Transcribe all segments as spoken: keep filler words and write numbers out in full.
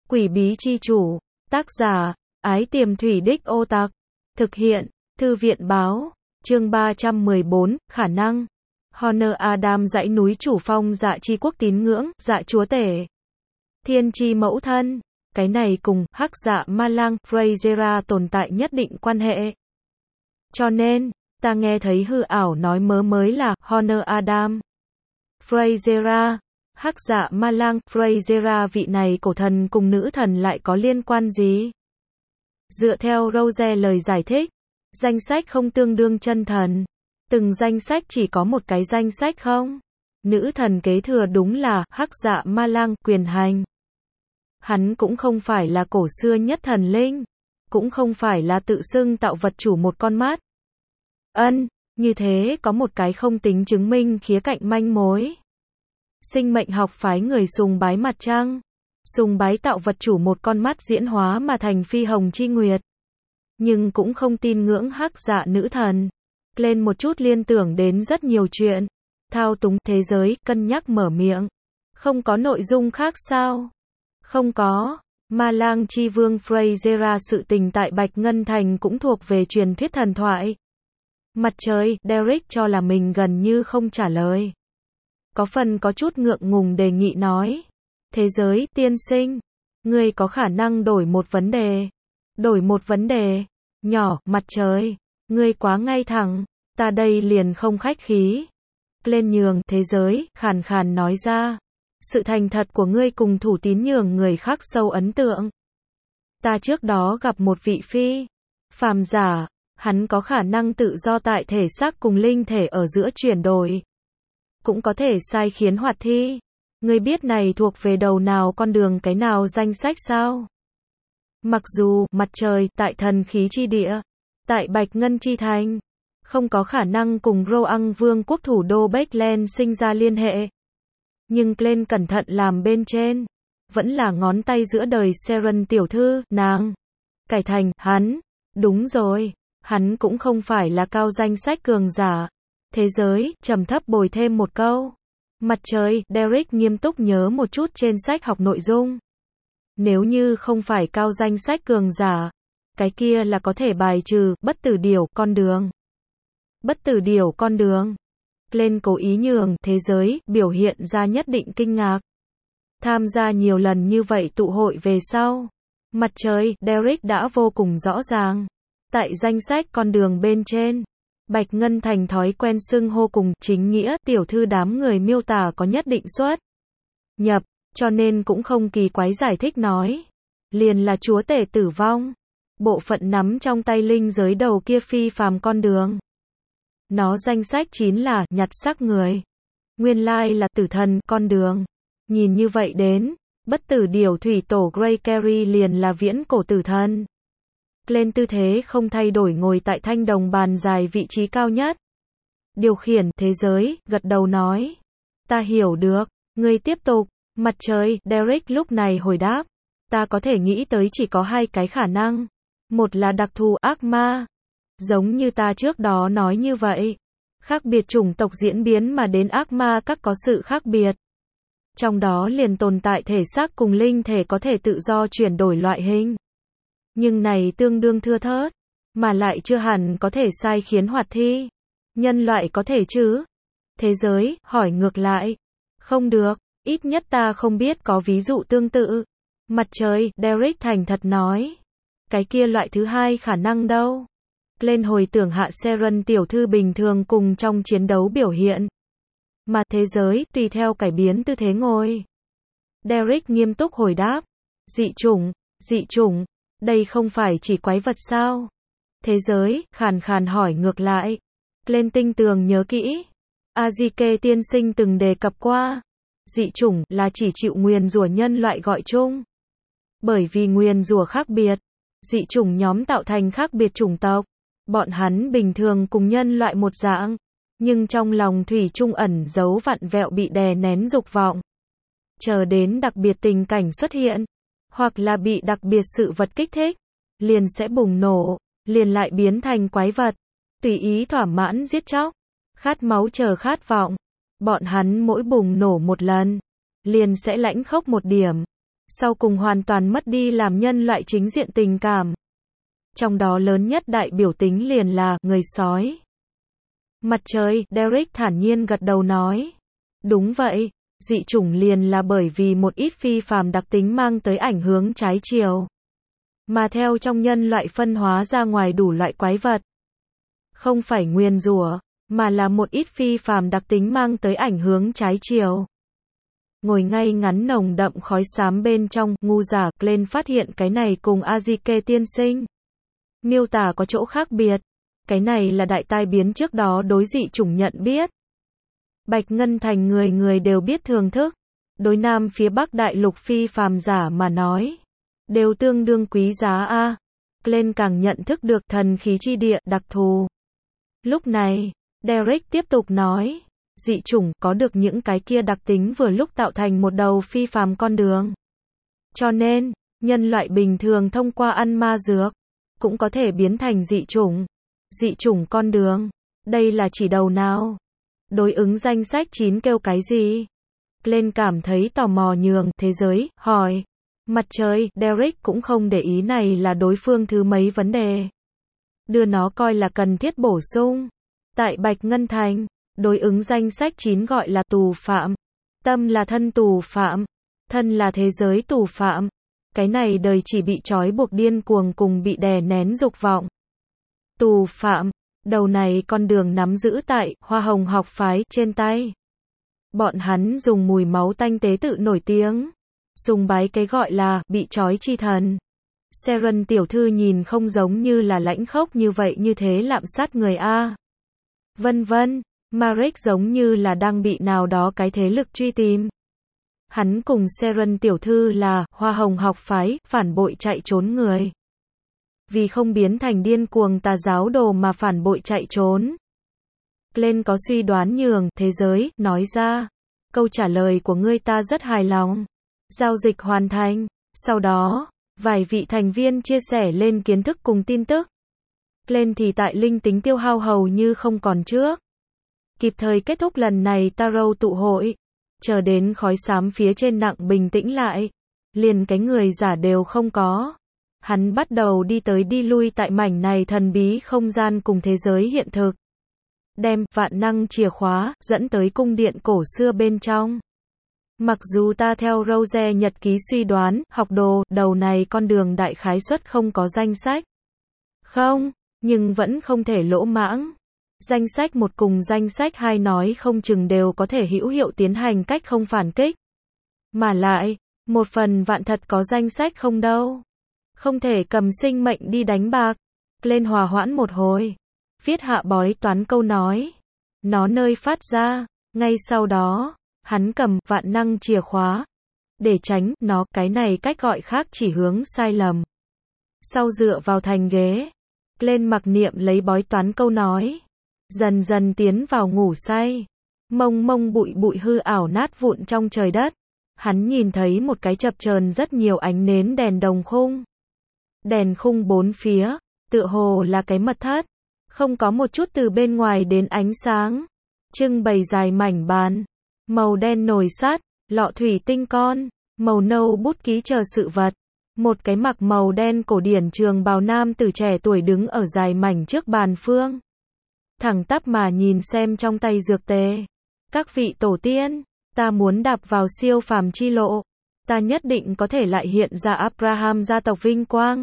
Quỷ bí chi chủ. Tác giả, Ái Tiềm Thủy Đích Ô Tặc. Thực hiện, Thư viện báo. Chương ba trăm mười bốn, khả năng. Honor Adam dãy núi chủ phong dạ chi quốc tín ngưỡng, dạ chúa tể. Thiên chi mẫu thân. Cái này cùng hắc dạ ma lang, Freyzera tồn tại nhất định quan hệ. Cho nên, ta nghe thấy hư ảo nói mớ mới là Honor Adam. Freyzera. Hắc dạ ma lang, Freyzera vị này cổ thần cùng nữ thần lại có liên quan gì? Dựa theo Rose lời giải thích, danh sách không tương đương chân thần. Từng danh sách chỉ có một cái danh sách không? Nữ thần kế thừa đúng là hắc dạ ma lang, quyền hành. Hắn cũng không phải là cổ xưa nhất thần linh, cũng không phải là tự xưng tạo vật chủ một con mắt. Ân, như thế có một cái không tính chứng minh khía cạnh manh mối. Sinh mệnh học phái người sùng bái mặt trăng, sùng bái tạo vật chủ một con mắt diễn hóa mà thành phi hồng chi nguyệt. Nhưng cũng không tin ngưỡng hắc dạ nữ thần. Lên một chút liên tưởng đến rất nhiều chuyện. Thao túng thế giới, cân nhắc mở miệng. Không có nội dung khác sao? Không có. Ma lang chi vương Freyzera sự tình tại Bạch Ngân Thành cũng thuộc về truyền thuyết thần thoại. Mặt trời, Derek cho là mình gần như không trả lời. Có phần có chút ngượng ngùng đề nghị nói. Thế giới, tiên sinh. Ngươi có khả năng đổi một vấn đề. Đổi một vấn đề. Nhỏ, mặt trời. Ngươi quá ngay thẳng. Ta đây liền không khách khí. Lên nhường, thế giới, khàn khàn nói ra. Sự thành thật của ngươi cùng thủ tín nhường người khác sâu ấn tượng. Ta trước đó gặp một vị phi phàm giả. Hắn có khả năng tự do tại thể xác cùng linh thể ở giữa chuyển đổi. Cũng có thể sai khiến hoạt thi. Ngươi biết này thuộc về đầu nào con đường cái nào danh sách sao? Mặc dù, mặt trời, tại thần khí chi địa, tại Bạch Ngân chi thành, không có khả năng cùng Roang vương quốc thủ đô Backland sinh ra liên hệ. Nhưng lên cẩn thận làm bên trên, vẫn là ngón tay giữa đời Seren tiểu thư, nàng. Cải thành, hắn. Đúng rồi, hắn cũng không phải là cao danh sách cường giả. Thế giới, trầm thấp bồi thêm một câu. Mặt trời, Derek nghiêm túc nhớ một chút trên sách học nội dung. Nếu như không phải cao danh sách cường giả, cái kia là có thể bài trừ, bất tử điểu, con đường. Bất tử điểu, con đường. Lên cố ý nhường, thế giới, biểu hiện ra nhất định kinh ngạc. Tham gia nhiều lần như vậy tụ hội về sau. Mặt trời, Derek đã vô cùng rõ ràng. Tại danh sách con đường bên trên. Bạch Ngân Thành thói quen xưng hô cùng chính nghĩa, tiểu thư đám người miêu tả có nhất định xuất nhập, cho nên cũng không kỳ quái giải thích nói. Liền là chúa tể tử vong. Bộ phận nắm trong tay linh giới đầu kia phi phàm con đường. Nó danh sách chín là nhặt xác người. Nguyên lai là tử thần con đường. Nhìn như vậy đến, bất tử điểu thủy tổ Grey Carey liền là viễn cổ tử thần. Lên tư thế không thay đổi ngồi tại thanh đồng bàn dài vị trí cao nhất. Điều khiển thế giới, gật đầu nói. Ta hiểu được, ngươi tiếp tục. Mặt trời, Derek lúc này hồi đáp. Ta có thể nghĩ tới chỉ có hai cái khả năng. Một là đặc thù ác ma. Giống như ta trước đó nói như vậy. Khác biệt chủng tộc diễn biến mà đến ác ma các có sự khác biệt. Trong đó liền tồn tại thể xác cùng linh thể có thể tự do chuyển đổi loại hình. Nhưng này tương đương thưa thớt, mà lại chưa hẳn có thể sai khiến hoạt thi. Nhân loại có thể chứ? Thế giới, hỏi ngược lại. Không được, ít nhất ta không biết có ví dụ tương tự. Mặt trời, Derek thành thật nói. Cái kia loại thứ hai khả năng đâu? Lên hồi tưởng hạ Seren tiểu thư bình thường cùng trong chiến đấu biểu hiện. Mà thế giới, tùy theo cải biến tư thế ngồi. Derek nghiêm túc hồi đáp. Dị chủng, dị chủng. Đây không phải chỉ quái vật sao? Thế giới, khàn khàn hỏi ngược lại. Lên tinh tường nhớ kỹ. Azike tiên sinh từng đề cập qua. Dị chủng là chỉ chịu nguyền rủa nhân loại gọi chung. Bởi vì nguyền rủa khác biệt, dị chủng nhóm tạo thành khác biệt chủng tộc. Bọn hắn bình thường cùng nhân loại một dạng, nhưng trong lòng thủy chung ẩn giấu vặn vẹo bị đè nén dục vọng. Chờ đến đặc biệt tình cảnh xuất hiện, hoặc là bị đặc biệt sự vật kích thích, liền sẽ bùng nổ, liền lại biến thành quái vật, tùy ý thỏa mãn giết chóc, khát máu chờ khát vọng. Bọn hắn mỗi bùng nổ một lần, liền sẽ lãnh khốc một điểm. sau cùng hoàn toàn mất đi làm nhân loại chính diện tình cảm. Trong đó lớn nhất đại biểu tính liền là người sói. Mặt trời, Derek thản nhiên gật đầu nói. Đúng vậy, dị chủng liền là bởi vì một ít phi phàm đặc tính mang tới ảnh hưởng trái chiều. Mà theo trong nhân loại phân hóa ra ngoài đủ loại quái vật. Không phải nguyền rủa, mà là một ít phi phàm đặc tính mang tới ảnh hưởng trái chiều. Ngồi ngay ngắn nồng đậm khói xám bên trong, ngu giả Glenn phát hiện cái này cùng Azike tiên sinh miêu tả có chỗ khác biệt. Cái này là đại tai biến trước đó đối dị chủng nhận biết. Bạch Ngân Thành người người đều biết thưởng thức. Đối Nam phía Bắc đại lục phi phàm giả mà nói, đều tương đương quý giá a. À. Glenn càng nhận thức được thần khí chi địa đặc thù. Lúc này, Derek tiếp tục nói, dị chủng có được những cái kia đặc tính vừa lúc tạo thành một đầu phi phàm con đường. Cho nên, nhân loại bình thường thông qua ăn ma dược, cũng có thể biến thành dị chủng. Dị chủng con đường, đây là chỉ đầu nào? Đối ứng danh sách chín kêu cái gì? Glenn cảm thấy tò mò nhường thế giới, hỏi. Mặt trời, Derek cũng không để ý này là đối phương thứ mấy vấn đề. Đưa nó coi là cần thiết bổ sung. Tại Bạch Ngân Thành, đối ứng danh sách chín gọi là tù phạm. Tâm là thân tù phạm. Thân là thế giới tù phạm. Cái này đời chỉ bị trói buộc điên cuồng cùng bị đè nén dục vọng. Tù phạm, đầu này con đường nắm giữ tại Hoa Hồng học phái trên tay. Bọn hắn dùng mùi máu tanh tế tự nổi tiếng. Sùng bái cái gọi là bị trói chi thần. Seren tiểu thư nhìn không giống như là lãnh khốc như vậy như thế lạm sát người A. Vân vân, Marek giống như là đang bị nào đó cái thế lực truy tìm. Hắn cùng Seren tiểu thư là Hoa Hồng học phái, phản bội chạy trốn người. Vì không biến thành điên cuồng tà giáo đồ mà phản bội chạy trốn. Glenn có suy đoán nhường thế giới, nói ra. Câu trả lời của ngươi ta rất hài lòng. Giao dịch hoàn thành. Sau đó, vài vị thành viên chia sẻ lên kiến thức cùng tin tức. Glenn thì tại linh tính tiêu hao hầu như không còn trước. Kịp thời kết thúc lần này Tarot tụ hội. Chờ đến khói xám phía trên nặng bình tĩnh lại. Liền cái người giả đều không có. Hắn bắt đầu đi tới đi lui tại mảnh này thần bí không gian cùng thế giới hiện thực. Đem vạn năng chìa khóa dẫn tới cung điện cổ xưa bên trong. Mặc dù ta theo Rose nhật ký suy đoán, học đồ, đầu này con đường đại khái suất không có danh sách. Không, nhưng vẫn không thể lỗ mãng. Danh sách một cùng danh sách hai nói không chừng đều có thể hữu hiệu tiến hành cách không phản kích. Mà lại, một phần vạn thật có danh sách không đâu. Không thể cầm sinh mệnh đi đánh bạc. Lên hòa hoãn một hồi. Viết hạ bói toán câu nói. Nó nơi phát ra. Ngay sau đó, hắn cầm vạn năng chìa khóa. Để tránh nó, cái này cách gọi khác chỉ hướng sai lầm. Sau dựa vào thành ghế. Lên mặc niệm lấy bói toán câu nói. Dần dần tiến vào ngủ say. Mông mông bụi bụi hư ảo nát vụn trong trời đất. Hắn nhìn thấy một cái chập chờn rất nhiều ánh nến đèn đồng khung. Đèn khung bốn phía, tựa hồ là cái mật thất. Không có một chút từ bên ngoài đến ánh sáng. Trưng bày dài mảnh bàn. Màu đen nồi sắt, lọ thủy tinh con, màu nâu bút ký chờ sự vật. Một cái mặc màu đen cổ điển trường bào nam tử trẻ tuổi đứng ở dài mảnh trước bàn phương. Thẳng tắp mà nhìn xem trong tay dược tề. Các vị tổ tiên, ta muốn đạp vào siêu phàm chi lộ. Ta nhất định có thể lại hiện ra Abraham gia tộc vinh quang.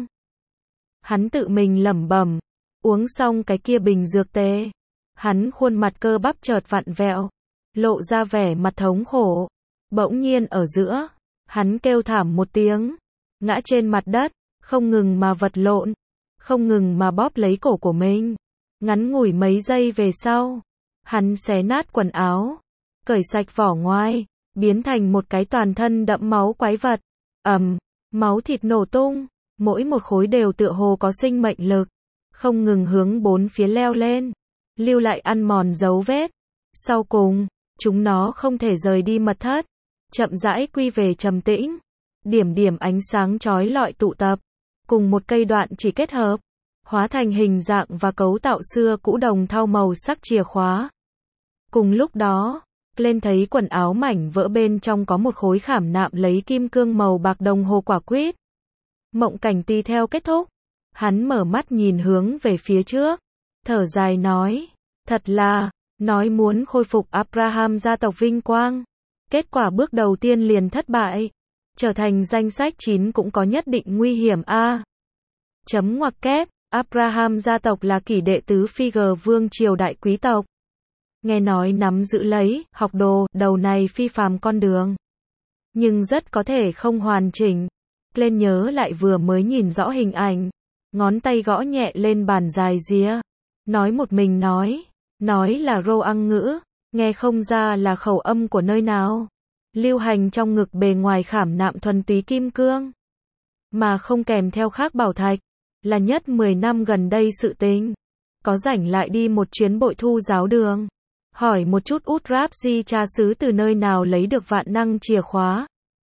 Hắn tự mình lẩm bẩm, uống xong cái kia bình dược tề. Hắn khuôn mặt cơ bắp chợt vặn vẹo, lộ ra vẻ mặt thống khổ. Bỗng nhiên ở giữa, hắn kêu thảm một tiếng, ngã trên mặt đất, không ngừng mà vật lộn, không ngừng mà bóp lấy cổ của mình. Ngắn ngủi mấy giây về sau, hắn xé nát quần áo, cởi sạch vỏ ngoài, biến thành một cái toàn thân đẫm máu quái vật. Ầm, máu thịt nổ tung, mỗi một khối đều tựa hồ có sinh mệnh lực, không ngừng hướng bốn phía leo lên, lưu lại ăn mòn dấu vết. Sau cùng, chúng nó không thể rời đi mật thất, chậm rãi quy về trầm tĩnh. Điểm điểm ánh sáng chói lọi tụ tập, cùng một cây đoạn chỉ kết hợp, hóa thành hình dạng và cấu tạo xưa cũ đồng thau màu sắc chìa khóa. Cùng lúc đó, Glenn thấy quần áo mảnh vỡ bên trong có một khối khảm nạm lấy kim cương màu bạc đồng hồ quả quýt. Mộng cảnh tùy theo kết thúc. Hắn mở mắt nhìn hướng về phía trước. Thở dài nói. Thật là, nói muốn khôi phục Abraham gia tộc vinh quang. Kết quả bước đầu tiên liền thất bại. Trở thành danh sách chín cũng có nhất định nguy hiểm a. Chấm ngoặc kép, Abraham gia tộc là kỷ đệ tứ Figure vương triều đại quý tộc. Nghe nói nắm giữ lấy, học đồ, đầu này phi phàm con đường. Nhưng rất có thể không hoàn chỉnh. Glenn nhớ lại vừa mới nhìn rõ hình ảnh. Ngón tay gõ nhẹ lên bàn dài rìa. Nói một mình nói. Nói là rô ăn ngữ. Nghe không ra là khẩu âm của nơi nào. Lưu hành trong ngực bề ngoài khảm nạm thuần túy kim cương. Mà không kèm theo khác bảo thạch. Là nhất mười năm gần đây sự tình. Có rảnh lại đi một chuyến bội thu giáo đường. Hỏi một chút út ráp di cha xứ từ nơi nào lấy được vạn năng chìa khóa.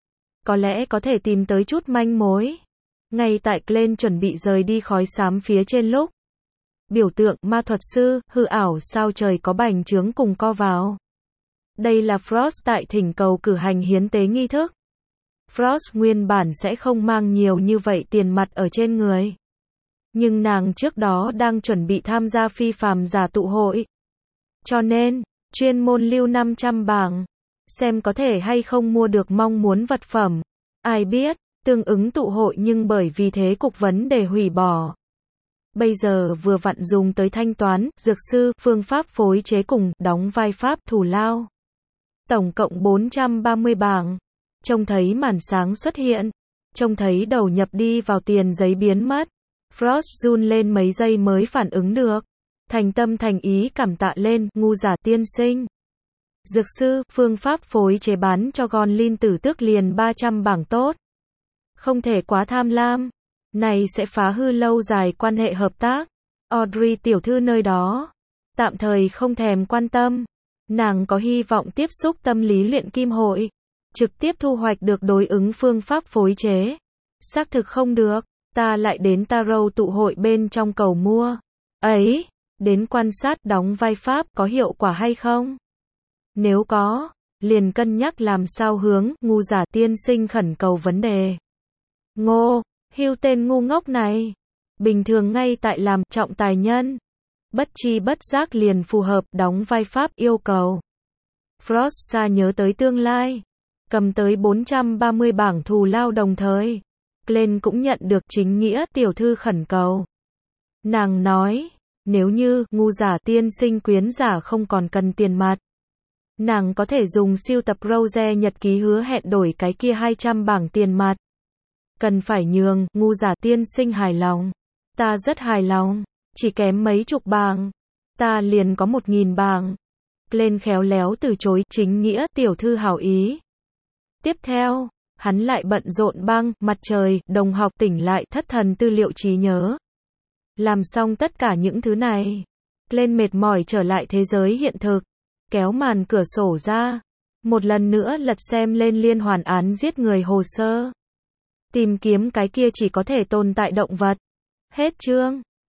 Có lẽ có thể tìm tới chút manh mối. Ngay tại Glenn chuẩn bị rời đi khói xám phía trên lúc. Biểu tượng ma thuật sư, hư ảo sao trời có bành trướng cùng co vào. Đây là Frost tại thỉnh cầu cử hành hiến tế nghi thức. Frost nguyên bản sẽ không mang nhiều như vậy tiền mặt ở trên người. Nhưng nàng trước đó đang chuẩn bị tham gia phi phàm giả tụ hội. Cho nên, chuyên môn lưu năm trăm bảng. Xem có thể hay không mua được mong muốn vật phẩm. Ai biết, tương ứng tụ hội nhưng bởi vì thế cục vấn đề hủy bỏ. Bây giờ vừa vặn dùng tới thanh toán, dược sư, phương pháp phối chế cùng, đóng vai pháp thù lao. Tổng cộng bốn trăm ba mươi bảng. Trông thấy màn sáng xuất hiện. Trông thấy đầu nhập đi vào tiền giấy biến mất. Frost run lên mấy giây mới phản ứng được. Thành tâm thành ý cảm tạ lên, ngu giả tiên sinh. Dược sư, phương pháp phối chế bán cho Gonlin tử tước liền ba trăm bảng tốt. Không thể quá tham lam. Này sẽ phá hư lâu dài quan hệ hợp tác. Audrey tiểu thư nơi đó. Tạm thời không thèm quan tâm. Nàng có hy vọng tiếp xúc tâm lý luyện kim hội. Trực tiếp thu hoạch được đối ứng phương pháp phối chế. Xác thực không được. Ta lại đến Tarot tụ hội bên trong cầu mua. Ấy, đến quan sát đóng vai pháp có hiệu quả hay không? Nếu có, liền cân nhắc làm sao hướng, ngu giả tiên sinh khẩn cầu vấn đề. Ngô, hưu tên ngu ngốc này. Bình thường ngay tại làm trọng tài nhân. Bất chi bất giác liền phù hợp đóng vai pháp yêu cầu. Frost xa nhớ tới tương lai. Cầm tới bốn trăm ba mươi bảng thù lao đồng thời. Glenn cũng nhận được chính nghĩa tiểu thư khẩn cầu. Nàng nói, nếu như ngu giả tiên sinh quyến giả không còn cần tiền mặt. Nàng có thể dùng siêu tập Rose nhật ký hứa hẹn đổi cái kia hai trăm bảng tiền mặt. Cần phải nhường, ngu giả tiên sinh hài lòng. Ta rất hài lòng, chỉ kém mấy chục bảng. Ta liền có một nghìn bảng. Glenn khéo léo từ chối, chính nghĩa tiểu thư hảo ý. Tiếp theo, hắn lại bận rộn băng, mặt trời, đồng học tỉnh lại thất thần tư liệu trí nhớ. Làm xong tất cả những thứ này. Glenn mệt mỏi trở lại thế giới hiện thực. Kéo màn cửa sổ ra. Một lần nữa lật xem lên liên hoàn án giết người hồ sơ. Tìm kiếm cái kia chỉ có thể tồn tại động vật. Hết chương.